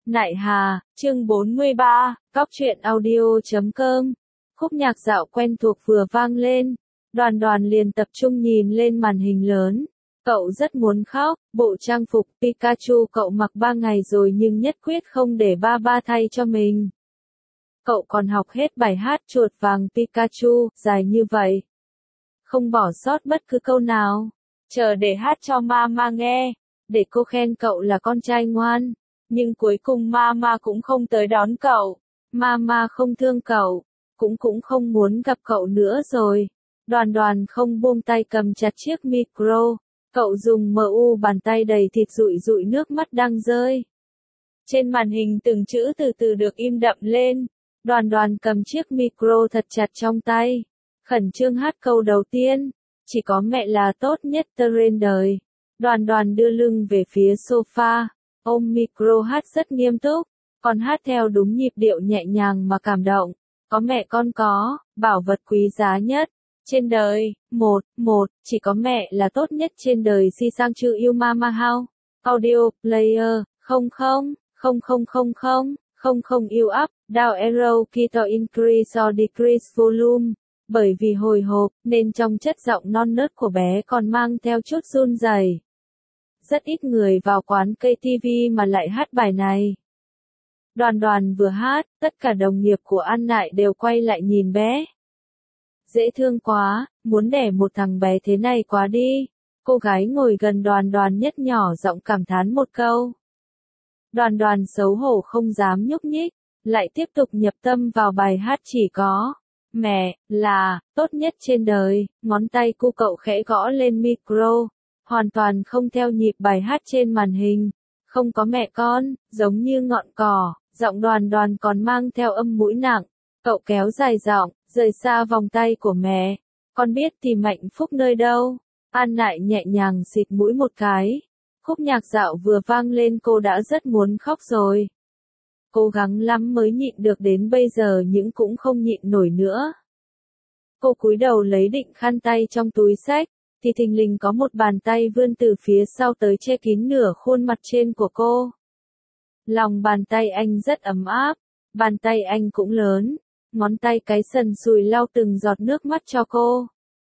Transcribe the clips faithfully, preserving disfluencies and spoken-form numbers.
Nại Hà, chương bốn mươi ba, Cóc truyện audio chấm com. Khúc nhạc dạo quen thuộc vừa vang lên, Đoàn Đoàn liền tập trung nhìn lên màn hình lớn. Cậu rất muốn khóc, bộ trang phục Pikachu cậu mặc ba ngày rồi nhưng nhất quyết không để ba ba thay cho mình. Cậu còn học hết bài hát chuột vàng Pikachu, dài như vậy. Không bỏ sót bất cứ câu nào. Chờ để hát cho Mama nghe, để cô khen cậu là con trai ngoan. Nhưng cuối cùng Mama cũng không tới đón cậu. Mama không thương cậu, cũng cũng không muốn gặp cậu nữa rồi. Đoàn Đoàn không buông tay cầm chặt chiếc micro. Cậu dùng mu bàn tay đầy thịt rụi rụi nước mắt đang rơi. Trên màn hình từng chữ từ từ được im đậm lên. Đoàn Đoàn cầm chiếc micro thật chặt trong tay. Khẩn trương hát câu đầu tiên. Chỉ có mẹ là tốt nhất trên đời. Đoàn Đoàn đưa lưng về phía sofa. Ôm micro hát rất nghiêm túc. Còn hát theo đúng nhịp điệu nhẹ nhàng mà cảm động. Có mẹ con có, bảo vật quý giá nhất. Trên đời, một, một, chỉ có mẹ là tốt nhất trên đời. Si sang chữ yêu mama how. Audio, player, không không, không không không không, không không yêu up, down arrow key to increase or decrease volume. Bởi vì hồi hộp, nên trong chất giọng non nớt của bé còn mang theo chút run rẩy. Rất ít người vào quán ca tê vê mà lại hát bài này. Đoàn Đoàn vừa hát, tất cả đồng nghiệp của An Nại đều quay lại nhìn bé. Dễ thương quá, muốn đẻ một thằng bé thế này quá đi. Cô gái ngồi gần Đoàn Đoàn nhất nhỏ giọng cảm thán một câu. Đoàn Đoàn xấu hổ không dám nhúc nhích, lại tiếp tục nhập tâm vào bài hát chỉ có. Mẹ, là, tốt nhất trên đời, ngón tay cu cậu khẽ gõ lên micro, hoàn toàn không theo nhịp bài hát trên màn hình. Không có mẹ con, giống như ngọn cỏ, giọng Đoàn Đoàn còn mang theo âm mũi nặng. Cậu kéo dài giọng, rời xa vòng tay của mẹ. Con biết tìm hạnh phúc nơi đâu. An Nại nhẹ nhàng xịt mũi một cái. Khúc nhạc dạo vừa vang lên cô đã rất muốn khóc rồi. Cố gắng lắm mới nhịn được đến bây giờ nhưng cũng không nhịn nổi nữa. Cô cúi đầu lấy định khăn tay trong túi xách, thì thình lình có một bàn tay vươn từ phía sau tới che kín nửa khuôn mặt trên của cô. Lòng bàn tay anh rất ấm áp, bàn tay anh cũng lớn, ngón tay cái sần sùi lau từng giọt nước mắt cho cô.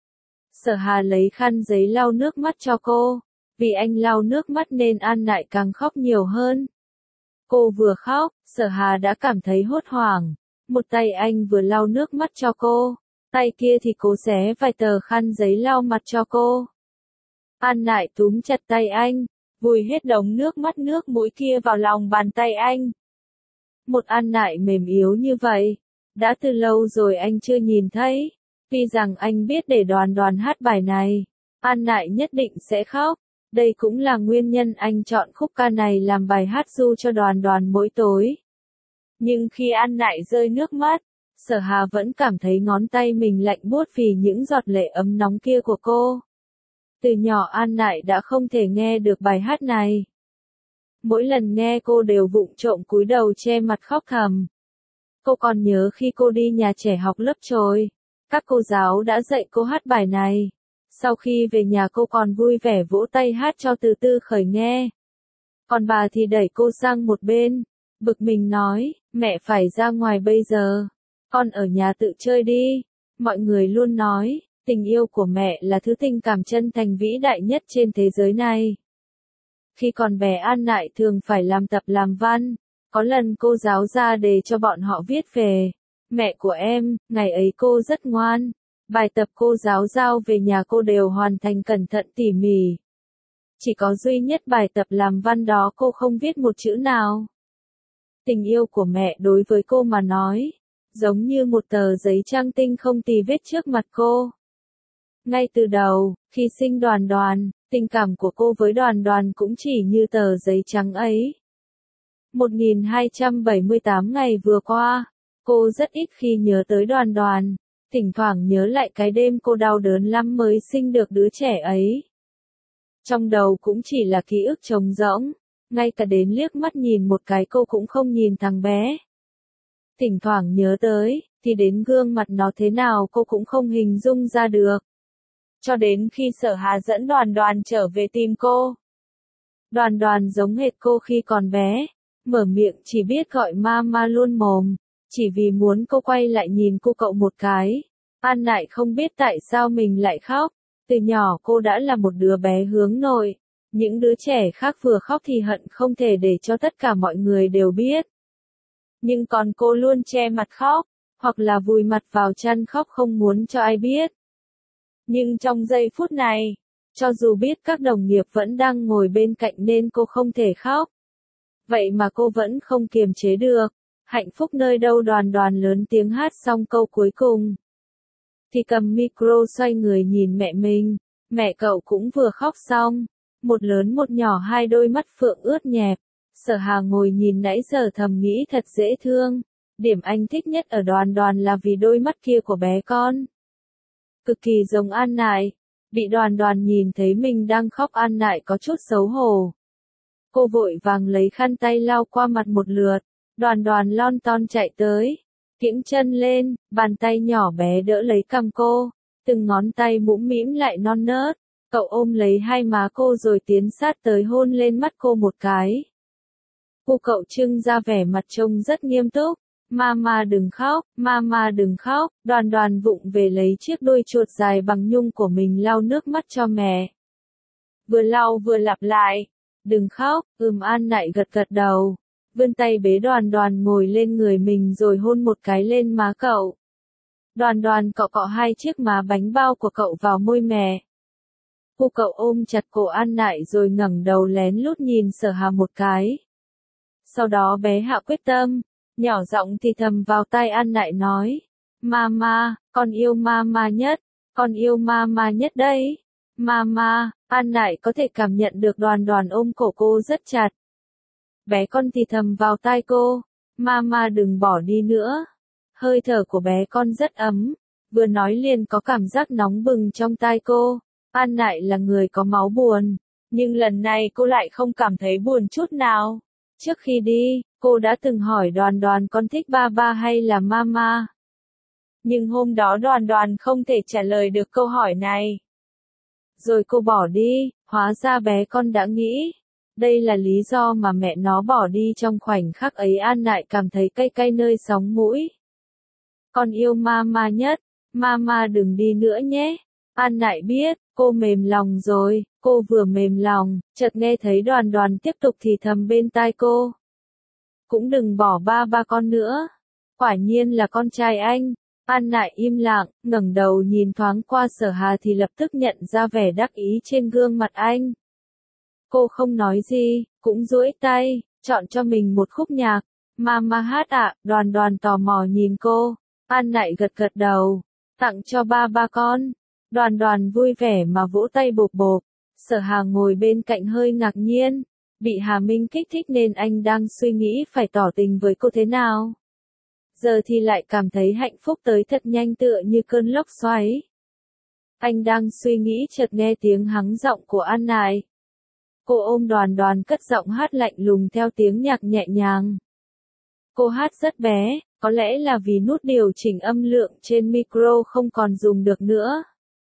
Sở Hà lấy khăn giấy lau nước mắt cho cô, vì anh lau nước mắt nên An Nại càng khóc nhiều hơn. Cô vừa khóc, Sở Hà đã cảm thấy hốt hoảng. Một tay anh vừa lau nước mắt cho cô, tay kia thì cố xé vài tờ khăn giấy lau mặt cho cô. An Nại túm chặt tay anh, vùi hết đống nước mắt nước mũi kia vào lòng bàn tay anh. Một An Nại mềm yếu như vậy, đã từ lâu rồi anh chưa nhìn thấy. Tuy rằng anh biết để Đoàn Đoàn hát bài này, An Nại nhất định sẽ khóc. Đây cũng là nguyên nhân anh chọn khúc ca này làm bài hát ru cho Đoàn Đoàn mỗi tối. Nhưng khi An Nại rơi nước mắt, Sở Hà vẫn cảm thấy ngón tay mình lạnh buốt vì những giọt lệ ấm nóng kia của cô. Từ nhỏ An Nại đã không thể nghe được bài hát này. Mỗi lần nghe cô đều vụng trộm cúi đầu che mặt khóc thầm. Cô còn nhớ khi cô đi nhà trẻ học lớp chồi, các cô giáo đã dạy cô hát bài này. Sau khi về nhà cô còn vui vẻ vỗ tay hát cho Từ Tư Khởi nghe. Còn bà thì đẩy cô sang một bên, bực mình nói, mẹ phải ra ngoài bây giờ, con ở nhà tự chơi đi. Mọi người luôn nói, tình yêu của mẹ là thứ tình cảm chân thành vĩ đại nhất trên thế giới này. Khi còn bé An Nại thường phải làm tập làm văn, có lần cô giáo ra đề cho bọn họ viết về mẹ của em, ngày ấy cô rất ngoan. Bài tập cô giáo giao về nhà cô đều hoàn thành cẩn thận tỉ mỉ. Chỉ có duy nhất bài tập làm văn đó cô không viết một chữ nào. Tình yêu của mẹ đối với cô mà nói, giống như một tờ giấy trắng tinh không tì vết trước mặt cô. Ngay từ đầu, khi sinh Đoàn Đoàn, tình cảm của cô với Đoàn Đoàn cũng chỉ như tờ giấy trắng ấy. một nghìn hai trăm bảy mươi tám ngày vừa qua, cô rất ít khi nhớ tới Đoàn Đoàn. Thỉnh thoảng nhớ lại cái đêm cô đau đớn lắm mới sinh được đứa trẻ ấy. Trong đầu cũng chỉ là ký ức trống rỗng, ngay cả đến liếc mắt nhìn một cái cô cũng không nhìn thằng bé. Thỉnh thoảng nhớ tới, thì đến gương mặt nó thế nào cô cũng không hình dung ra được. Cho đến khi Sở Hà dẫn Đoàn Đoàn trở về tìm cô. Đoàn Đoàn giống hệt cô khi còn bé, mở miệng chỉ biết gọi mama luôn mồm, chỉ vì muốn cô quay lại nhìn cô cậu một cái. An Nại không biết tại sao mình lại khóc, từ nhỏ cô đã là một đứa bé hướng nội, những đứa trẻ khác vừa khóc thì hận không thể để cho tất cả mọi người đều biết. Nhưng còn cô luôn che mặt khóc, hoặc là vùi mặt vào chăn khóc không muốn cho ai biết. Nhưng trong giây phút này, cho dù biết các đồng nghiệp vẫn đang ngồi bên cạnh nên cô không thể khóc. Vậy mà cô vẫn không kiềm chế được. Hạnh phúc nơi đâu Đoàn Đoàn lớn tiếng hát xong câu cuối cùng. Thì cầm micro xoay người nhìn mẹ mình. Mẹ cậu cũng vừa khóc xong. Một lớn một nhỏ hai đôi mắt phượng ướt nhẹp. Sở Hà ngồi nhìn nãy giờ thầm nghĩ thật dễ thương. Điểm anh thích nhất ở Đoàn Đoàn là vì đôi mắt kia của bé con. Cực kỳ giống An Nại. Bị Đoàn Đoàn nhìn thấy mình đang khóc An Nại có chút xấu hổ. Cô vội vàng lấy khăn tay lau qua mặt một lượt. Đoàn Đoàn lon ton chạy tới. Kiễng chân lên, bàn tay nhỏ bé đỡ lấy cằm cô. Từng ngón tay mũm mĩm lại non nớt. Cậu ôm lấy hai má cô rồi tiến sát tới hôn lên mắt cô một cái. Cô cậu trưng ra vẻ mặt trông rất nghiêm túc. Mama đừng khóc, mama đừng khóc. Đoàn Đoàn vụng về lấy chiếc đôi chuột dài bằng nhung của mình lau nước mắt cho mẹ. Vừa lau vừa lặp lại. Đừng khóc, ừm An Nại gật gật đầu. Vươn tay bế Đoàn Đoàn ngồi lên người mình rồi hôn một cái lên má cậu. Đoàn Đoàn cọ cọ hai chiếc má bánh bao của cậu vào môi mẹ. Cô cậu ôm chặt cổ An Nại rồi ngẩng đầu lén lút nhìn Sở Hà một cái. Sau đó bé hạ quyết tâm, nhỏ giọng thì thầm vào tai An Nại nói. Mama, con yêu mama nhất, con yêu mama nhất đấy. Mama, An Nại có thể cảm nhận được Đoàn Đoàn ôm cổ cô rất chặt. Bé con thì thầm vào tai cô. Mama đừng bỏ đi nữa. Hơi thở của bé con rất ấm. Vừa nói liền có cảm giác nóng bừng trong tai cô. An Nại là người có máu buồn. Nhưng lần này cô lại không cảm thấy buồn chút nào. Trước khi đi, cô đã từng hỏi Đoàn Đoàn con thích ba ba hay là mama. Nhưng hôm đó Đoàn Đoàn không thể trả lời được câu hỏi này. Rồi cô bỏ đi, hóa ra bé con đã nghĩ. Đây là lý do mà mẹ nó bỏ đi trong khoảnh khắc ấy An Nại cảm thấy cay cay nơi sóng mũi. Con yêu mama nhất, mama đừng đi nữa nhé. An Nại biết, cô mềm lòng rồi, cô vừa mềm lòng, chợt nghe thấy Đoàn Đoàn tiếp tục thì thầm bên tai cô. Cũng đừng bỏ ba ba con nữa. Quả nhiên là con trai anh. An Nại im lặng, ngẩng đầu nhìn thoáng qua Sở Hà thì lập tức nhận ra vẻ đắc ý trên gương mặt anh. Cô không nói gì, cũng duỗi tay, chọn cho mình một khúc nhạc. Mama hát ạ, Đoàn Đoàn tò mò nhìn cô. An Nại gật gật đầu, tặng cho ba ba con. Đoàn Đoàn vui vẻ mà vỗ tay bộp bộp. Sở Hà ngồi bên cạnh hơi ngạc nhiên. Bị Hà Minh kích thích nên anh đang suy nghĩ phải tỏ tình với cô thế nào. Giờ thì lại cảm thấy hạnh phúc tới thật nhanh tựa như cơn lốc xoáy. Anh đang suy nghĩ chợt nghe tiếng hắng giọng của An Nại. Cô ôm Đoàn Đoàn cất giọng hát lạnh lùng theo tiếng nhạc nhẹ nhàng. Cô hát rất bé, có lẽ là vì nút điều chỉnh âm lượng trên micro không còn dùng được nữa.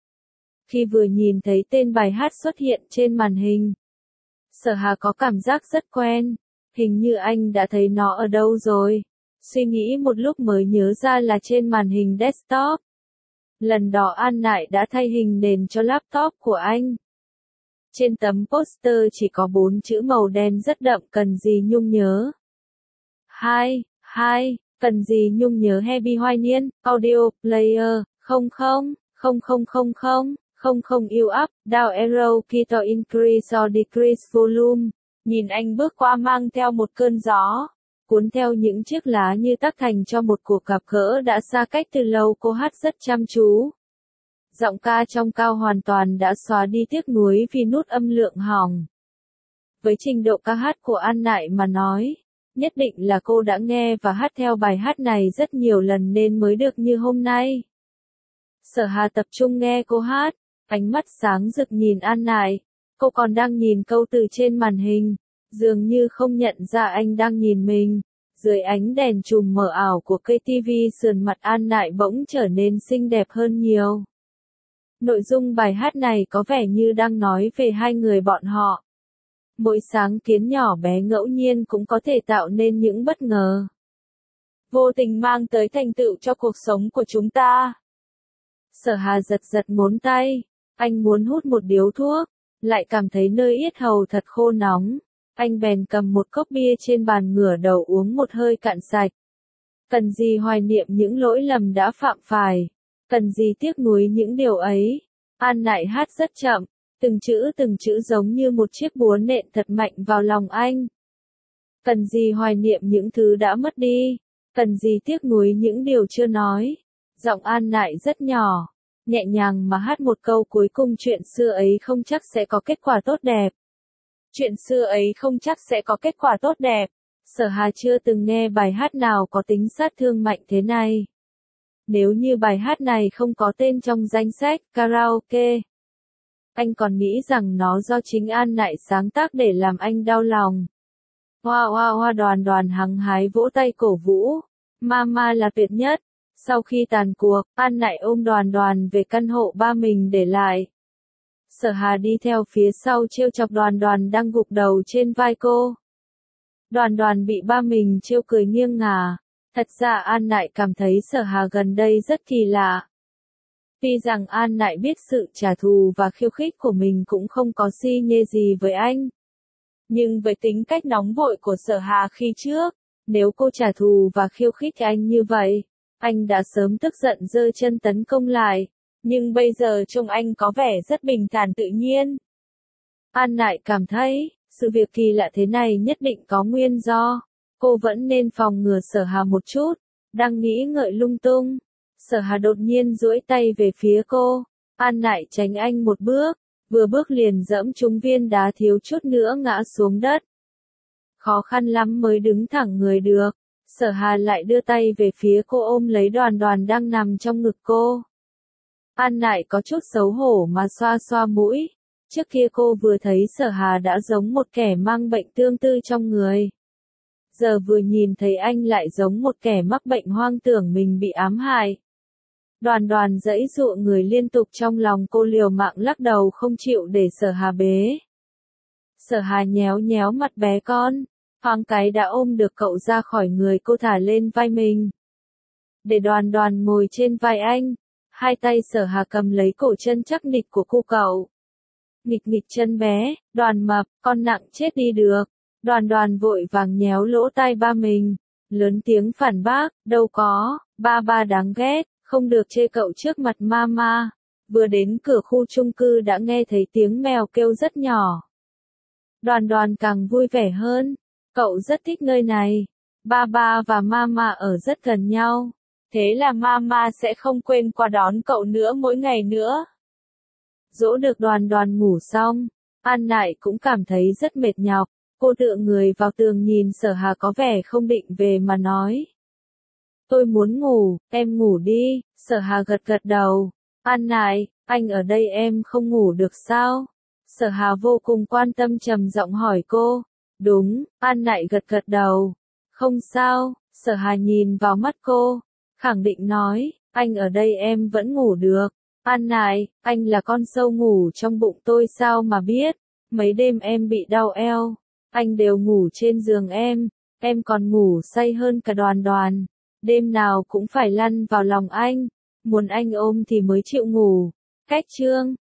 Khi vừa nhìn thấy tên bài hát xuất hiện trên màn hình, Sở Hà có cảm giác rất quen, hình như anh đã thấy nó ở đâu rồi. Suy nghĩ một lúc mới nhớ ra là trên màn hình desktop. Lần đó An Nại đã thay hình nền cho laptop của anh. Trên tấm poster chỉ có bốn chữ màu đen rất đậm cần gì nhung nhớ. Hai, hai, cần gì nhung nhớ Happy Hoài Niên, Audio Player, không không, không không không không, không không yêu up, down arrow key to increase or decrease volume. Nhìn anh bước qua mang theo một cơn gió, cuốn theo những chiếc lá như tác thành cho một cuộc gặp gỡ đã xa cách từ lâu. Cô hát rất chăm chú. Giọng ca trong cao hoàn toàn đã xóa đi tiếc nuối vì nút âm lượng hỏng. Với trình độ ca hát của An Nại mà nói, nhất định là cô đã nghe và hát theo bài hát này rất nhiều lần nên mới được như hôm nay. Sở Hà tập trung nghe cô hát, ánh mắt sáng rực nhìn An Nại. Cô còn đang nhìn câu từ trên màn hình, dường như không nhận ra anh đang nhìn mình. Dưới ánh đèn chùm mờ ảo của cây tivi sườn mặt An Nại bỗng trở nên xinh đẹp hơn nhiều. Nội dung bài hát này có vẻ như đang nói về hai người bọn họ. Mỗi sáng kiến nhỏ bé ngẫu nhiên cũng có thể tạo nên những bất ngờ, vô tình mang tới thành tựu cho cuộc sống của chúng ta. Sở Hà giật giật ngón tay, anh muốn hút một điếu thuốc, lại cảm thấy nơi yết hầu thật khô nóng. Anh bèn cầm một cốc bia trên bàn ngửa đầu uống một hơi cạn sạch. Cần gì hoài niệm những lỗi lầm đã phạm phải, cần gì tiếc nuối những điều ấy. An Nại hát rất chậm, từng chữ từng chữ giống như một chiếc búa nện thật mạnh vào lòng anh. Cần gì hoài niệm những thứ đã mất đi, cần gì tiếc nuối những điều chưa nói. Giọng An Nại rất nhỏ, nhẹ nhàng mà hát một câu cuối cùng: chuyện xưa ấy không chắc sẽ có kết quả tốt đẹp. Chuyện xưa ấy không chắc sẽ có kết quả tốt đẹp. Sở Hà chưa từng nghe bài hát nào có tính sát thương mạnh thế này. Nếu như bài hát này không có tên trong danh sách karaoke, anh còn nghĩ rằng nó do chính An Nại sáng tác để làm anh đau lòng. Hoa hoa hoa, Đoàn Đoàn hăng hái vỗ tay cổ vũ. Mama là tuyệt nhất. Sau khi tàn cuộc, An Nại ôm Đoàn Đoàn về căn hộ ba mình để lại. Sở Hà đi theo phía sau trêu chọc Đoàn Đoàn đang gục đầu trên vai cô. Đoàn Đoàn bị ba mình trêu cười nghiêng ngả. Thật ra An Nại cảm thấy Sở Hà gần đây rất kỳ lạ. Tuy rằng An Nại biết sự trả thù và khiêu khích của mình cũng không có si nhê gì với anh. Nhưng với tính cách nóng vội của Sở Hà khi trước, nếu cô trả thù và khiêu khích anh như vậy, anh đã sớm tức giận giơ chân tấn công lại. Nhưng bây giờ trông anh có vẻ rất bình thản tự nhiên. An Nại cảm thấy, sự việc kỳ lạ thế này nhất định có nguyên do. Cô vẫn nên phòng ngừa Sở Hà một chút. Đang nghĩ ngợi lung tung, Sở Hà đột nhiên duỗi tay về phía cô. An Nại tránh anh một bước, vừa bước liền dẫm trúng viên đá thiếu chút nữa ngã xuống đất. Khó khăn lắm mới đứng thẳng người được. Sở Hà lại đưa tay về phía cô ôm lấy Đoàn Đoàn đang nằm trong ngực cô. An Nại có chút xấu hổ mà xoa xoa mũi. Trước kia cô vừa thấy Sở Hà đã giống một kẻ mang bệnh tương tư trong người. Giờ vừa nhìn thấy anh lại giống một kẻ mắc bệnh hoang tưởng mình bị ám hại. Đoàn Đoàn giãy giụa người liên tục trong lòng cô, liều mạng lắc đầu không chịu để Sở Hà bế. Sở Hà nhéo nhéo mặt bé con, thoáng cái đã ôm được cậu ra khỏi người cô, thả lên vai mình. Để Đoàn Đoàn ngồi trên vai anh, hai tay Sở Hà cầm lấy cổ chân chắc nịch của cô cậu. Nghịch nghịch chân bé, Đoàn mập, con nặng chết đi được. Đoàn Đoàn vội vàng nhéo lỗ tai ba mình, lớn tiếng phản bác: đâu có, ba ba đáng ghét, không được chê cậu trước mặt mama. Vừa đến cửa khu chung cư đã nghe thấy tiếng mèo kêu rất nhỏ. Đoàn Đoàn càng vui vẻ hơn, cậu rất thích nơi này. Ba ba và mama ở rất gần nhau, thế là mama sẽ không quên qua đón cậu nữa mỗi ngày nữa. Dỗ được Đoàn Đoàn ngủ xong, An Nại cũng cảm thấy rất mệt nhọc. Cô tựa người vào tường nhìn Sở Hà có vẻ không định về mà nói: tôi muốn ngủ, em ngủ đi. Sở Hà gật gật đầu. An Nại, anh ở đây em không ngủ được sao? Sở Hà vô cùng quan tâm trầm giọng hỏi cô. Đúng, An Nại gật gật đầu. Không sao. Sở Hà nhìn vào mắt cô, khẳng định nói, anh ở đây em vẫn ngủ được. An Nại, anh là con sâu ngủ trong bụng tôi sao mà biết. Mấy đêm em bị đau eo, anh đều ngủ trên giường em, em còn ngủ say hơn cả Đoàn Đoàn. Đêm nào cũng phải lăn vào lòng anh, muốn anh ôm thì mới chịu ngủ. Cách chương